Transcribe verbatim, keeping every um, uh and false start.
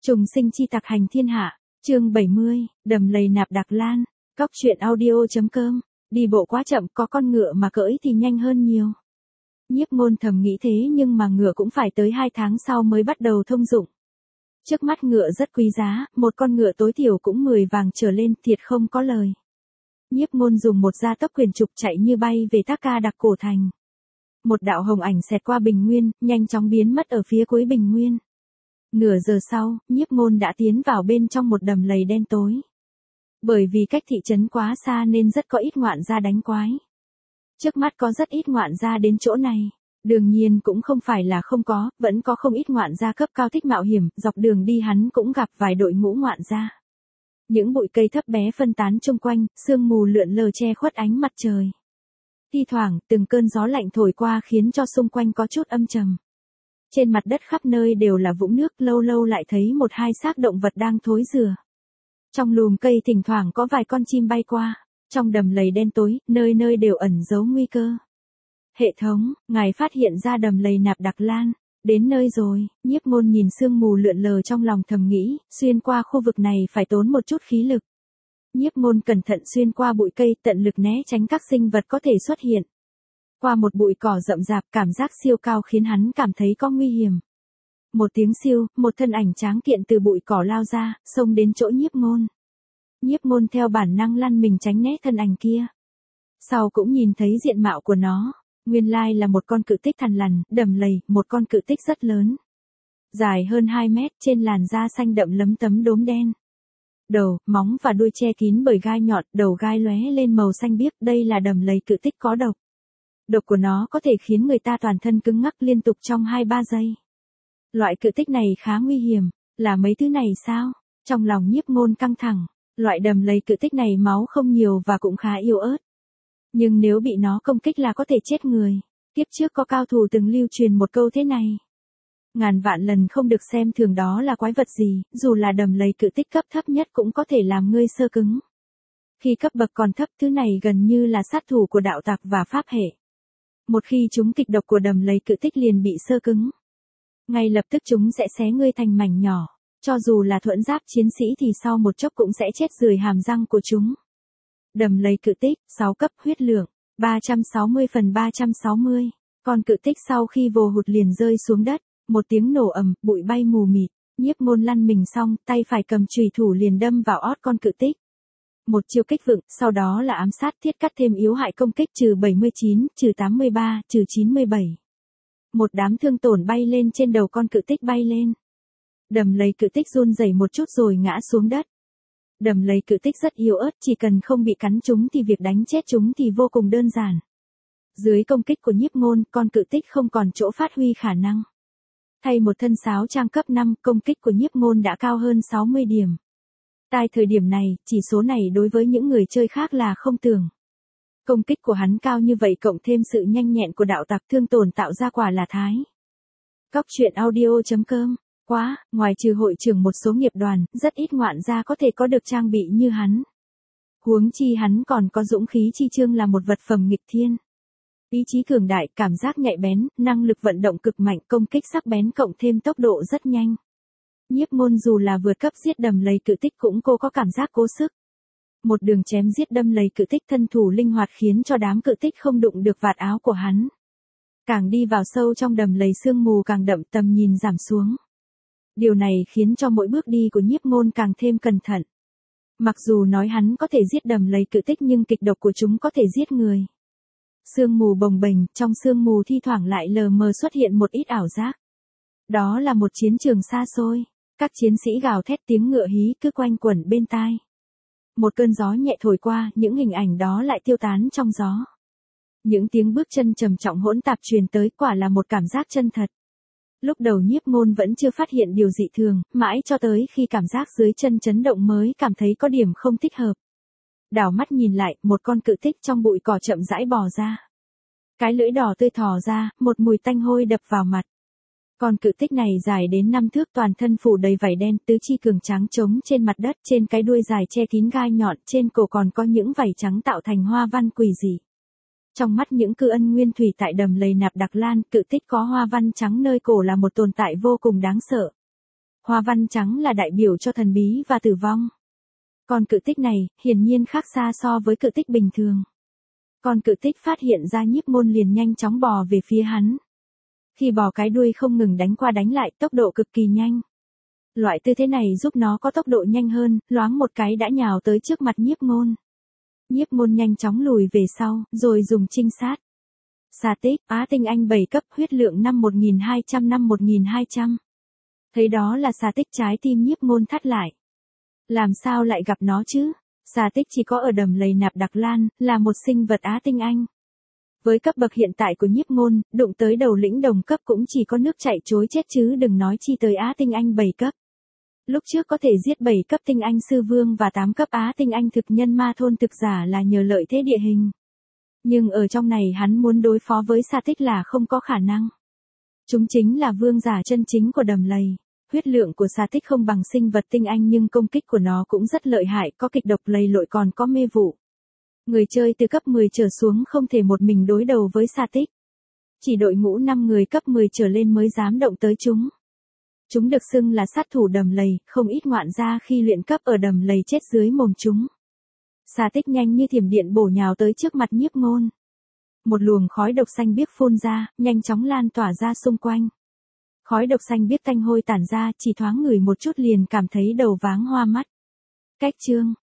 Trùng sinh chi tặc hành thiên hạ, chương bảy mươi, đầm lầy nạp Đặc Lan, cóc truyện audio.com, đi bộ quá chậm có con ngựa mà cưỡi thì nhanh hơn nhiều. Nhiếp Ngôn thầm nghĩ thế nhưng mà ngựa cũng phải tới hai tháng sau mới bắt đầu thông dụng. Trước mắt ngựa rất quý giá, một con ngựa tối thiểu cũng mười vàng trở lên, thiệt không có lời. Nhiếp Ngôn dùng một gia tốc quyền trục chạy như bay về Thác Ca Đặc Cổ Thành. Một đạo hồng ảnh xẹt qua bình nguyên, nhanh chóng biến mất ở phía cuối bình nguyên. Nửa giờ sau, Nhiếp Ngôn đã tiến vào bên trong một đầm lầy đen tối. Bởi vì cách thị trấn quá xa nên rất có ít ngoạn gia đánh quái. Trước mắt có rất ít ngoạn gia đến chỗ này. Đương nhiên cũng không phải là không có, vẫn có không ít ngoạn gia cấp cao thích mạo hiểm, dọc đường đi hắn cũng gặp vài đội ngũ ngoạn gia. Những bụi cây thấp bé phân tán chung quanh, sương mù lượn lờ che khuất ánh mặt trời. Thi thoảng, từng cơn gió lạnh thổi qua khiến cho xung quanh có chút âm trầm. Trên mặt đất khắp nơi đều là vũng nước, lâu lâu lại thấy một hai xác động vật đang thối rữa. Trong lùm cây thỉnh thoảng có vài con chim bay qua, trong đầm lầy đen tối, nơi nơi đều ẩn giấu nguy cơ. Hệ thống, ngài phát hiện ra đầm lầy nạp Đặc Lan, đến nơi rồi. Nhiếp Ngôn nhìn sương mù lượn lờ trong lòng thầm nghĩ, xuyên qua khu vực này phải tốn một chút khí lực. Nhiếp Ngôn cẩn thận xuyên qua bụi cây, tận lực né tránh các sinh vật có thể xuất hiện. Qua một bụi cỏ rậm rạp, cảm giác siêu cao khiến hắn cảm thấy có nguy hiểm. Một tiếng siêu, một thân ảnh tráng kiện từ bụi cỏ lao ra, xông đến chỗ Nhiếp Ngôn. Nhiếp Ngôn theo bản năng lăn mình tránh né thân ảnh kia. Sau cũng nhìn thấy diện mạo của nó, nguyên lai là một con cự tích thằn lằn, đầm lầy, một con cự tích rất lớn. Dài hơn hai mét, trên làn da xanh đậm lấm tấm đốm đen. Đầu, móng và đuôi che kín bởi gai nhọn, đầu gai lóe lên màu xanh biếc, đây là đầm lầy cự tích có độc. Độc của nó có thể khiến người ta toàn thân cứng ngắc liên tục trong hai ba giây. Loại cự tích này khá nguy hiểm, là mấy thứ này sao? Trong lòng Nhiếp Ngôn căng thẳng, loại đầm lầy cự tích này máu không nhiều và cũng khá yếu ớt. Nhưng nếu bị nó công kích là có thể chết người. Kiếp trước có cao thủ từng lưu truyền một câu thế này. Ngàn vạn lần không được xem thường đó là quái vật gì, dù là đầm lầy cự tích cấp thấp nhất cũng có thể làm ngươi sơ cứng. Khi cấp bậc còn thấp, thứ này gần như là sát thủ của đạo tặc và pháp hệ. Một khi chúng kịch độc của đầm lầy cự tích liền bị sơ cứng. Ngay lập tức chúng sẽ xé ngươi thành mảnh nhỏ, cho dù là thuẫn giáp chiến sĩ thì sau một chốc cũng sẽ chết rười hàm răng của chúng. Đầm lầy cự tích, sáu cấp huyết lượng, ba trăm sáu mươi phần ba trăm sáu mươi. Con cự tích sau khi vồ hụt liền rơi xuống đất, một tiếng nổ ầm, bụi bay mù mịt. Nhiếp Ngôn lăn mình xong, tay phải cầm chùy thủ liền đâm vào ót con cự tích. Một chiêu kích vựng, sau đó là ám sát thiết cắt thêm yếu hại công kích trừ bảy mươi chín, trừ tám mươi ba, trừ chín mươi bảy. Một đám thương tổn bay lên trên đầu con cự tích bay lên. Đầm lầy cự tích run rẩy một chút rồi ngã xuống đất. Đầm lầy cự tích rất yếu ớt, chỉ cần không bị cắn chúng thì việc đánh chết chúng thì vô cùng đơn giản. Dưới công kích của Nhiếp Ngôn, con cự tích không còn chỗ phát huy khả năng. Thay một thân sáo trang cấp năm, công kích của Nhiếp Ngôn đã cao hơn sáu mươi điểm. Tại thời điểm này, chỉ số này đối với những người chơi khác là không tưởng. Công kích của hắn cao như vậy cộng thêm sự nhanh nhẹn của đạo tặc, thương tổn tạo ra quả là thái. Cóc truyện audio.com, quá, ngoài trừ hội trưởng một số nghiệp đoàn, rất ít ngoạn gia có thể có được trang bị như hắn. Huống chi hắn còn có dũng khí chi chương là một vật phẩm nghịch thiên. Ý chí cường đại, cảm giác nhạy bén, năng lực vận động cực mạnh, công kích sắc bén cộng thêm tốc độ rất nhanh. Nhiếp Ngôn dù là vượt cấp giết đầm lầy cự tích cũng cô có cảm giác cố sức. Một đường chém giết đâm lầy cự tích, thân thủ linh hoạt khiến cho đám cự tích không đụng được vạt áo của hắn. Càng đi vào sâu trong đầm lầy sương mù càng đậm, tầm nhìn giảm xuống. Điều này khiến cho mỗi bước đi của Nhiếp Ngôn càng thêm cẩn thận. Mặc dù nói hắn có thể giết đầm lầy cự tích nhưng kịch độc của chúng có thể giết người. Sương mù bồng bềnh, trong sương mù thi thoảng lại lờ mờ xuất hiện một ít ảo giác. Đó là một chiến trường xa xôi, các chiến sĩ gào thét, tiếng ngựa hí cứ quanh quẩn bên tai. Một cơn gió nhẹ thổi qua, những hình ảnh đó lại tiêu tán trong gió. Những tiếng bước chân trầm trọng hỗn tạp truyền tới, quả là một cảm giác chân thật. Lúc đầu Nhiếp Ngôn vẫn chưa phát hiện điều dị thường, mãi cho tới khi cảm giác dưới chân chấn động mới cảm thấy có điểm không thích hợp. Đảo mắt nhìn lại, một con cự tích trong bụi cỏ chậm rãi bò ra. Cái lưỡi đỏ tươi thò ra, một mùi tanh hôi đập vào mặt. Con cự tích này dài đến năm thước, toàn thân phủ đầy vảy đen, tứ chi cường tráng trống trên mặt đất, trên cái đuôi dài che kín gai nhọn, trên cổ còn có những vảy trắng tạo thành hoa văn quỷ dị. Trong mắt những cư ân nguyên thủy tại đầm lầy nạp Đặc Lan, cự tích có hoa văn trắng nơi cổ là một tồn tại vô cùng đáng sợ. Hoa văn trắng là đại biểu cho thần bí và tử vong. Con cự tích này, hiển nhiên khác xa so với cự tích bình thường. Con cự tích phát hiện ra Nhiếp Ngôn liền nhanh chóng bò về phía hắn. Khi bò cái đuôi không ngừng đánh qua đánh lại, tốc độ cực kỳ nhanh. Loại tư thế này giúp nó có tốc độ nhanh hơn, loáng một cái đã nhào tới trước mặt Nhiếp Ngôn. Nhiếp Ngôn nhanh chóng lùi về sau, rồi dùng trinh sát. Xà tích, Á Tinh Anh bảy cấp, huyết lượng năm một nghìn hai trăm năm một nghìn hai trăm. Thấy đó là xà tích, trái tim Nhiếp Ngôn thắt lại. Làm sao lại gặp nó chứ? Xà tích chỉ có ở đầm lầy nạp Đặc Lan, là một sinh vật Á Tinh Anh. Với cấp bậc hiện tại của Nhiếp Ngôn, đụng tới đầu lĩnh đồng cấp cũng chỉ có nước chạy trối chết chứ đừng nói chi tới Á Tinh Anh bảy cấp. Lúc trước có thể giết bảy cấp Tinh Anh sư vương và tám cấp Á Tinh Anh thực nhân ma thôn thực giả là nhờ lợi thế địa hình. Nhưng ở trong này hắn muốn đối phó với xà tích là không có khả năng. Chúng chính là vương giả chân chính của đầm lầy. Huyết lượng của xà tích không bằng sinh vật Tinh Anh nhưng công kích của nó cũng rất lợi hại, có kịch độc lầy lội còn có mê vụ. Người chơi từ cấp mười trở xuống không thể một mình đối đầu với xà tích. Chỉ đội ngũ năm người cấp mười trở lên mới dám động tới chúng. Chúng được xưng là sát thủ đầm lầy, không ít ngoạn gia khi luyện cấp ở đầm lầy chết dưới mồm chúng. Xà tích nhanh như thiểm điện bổ nhào tới trước mặt Nhiếp Ngôn. Một luồng khói độc xanh biếc phun ra, nhanh chóng lan tỏa ra xung quanh. Khói độc xanh biếc tanh hôi tản ra, chỉ thoáng ngửi một chút liền cảm thấy đầu váng hoa mắt. Cách chương,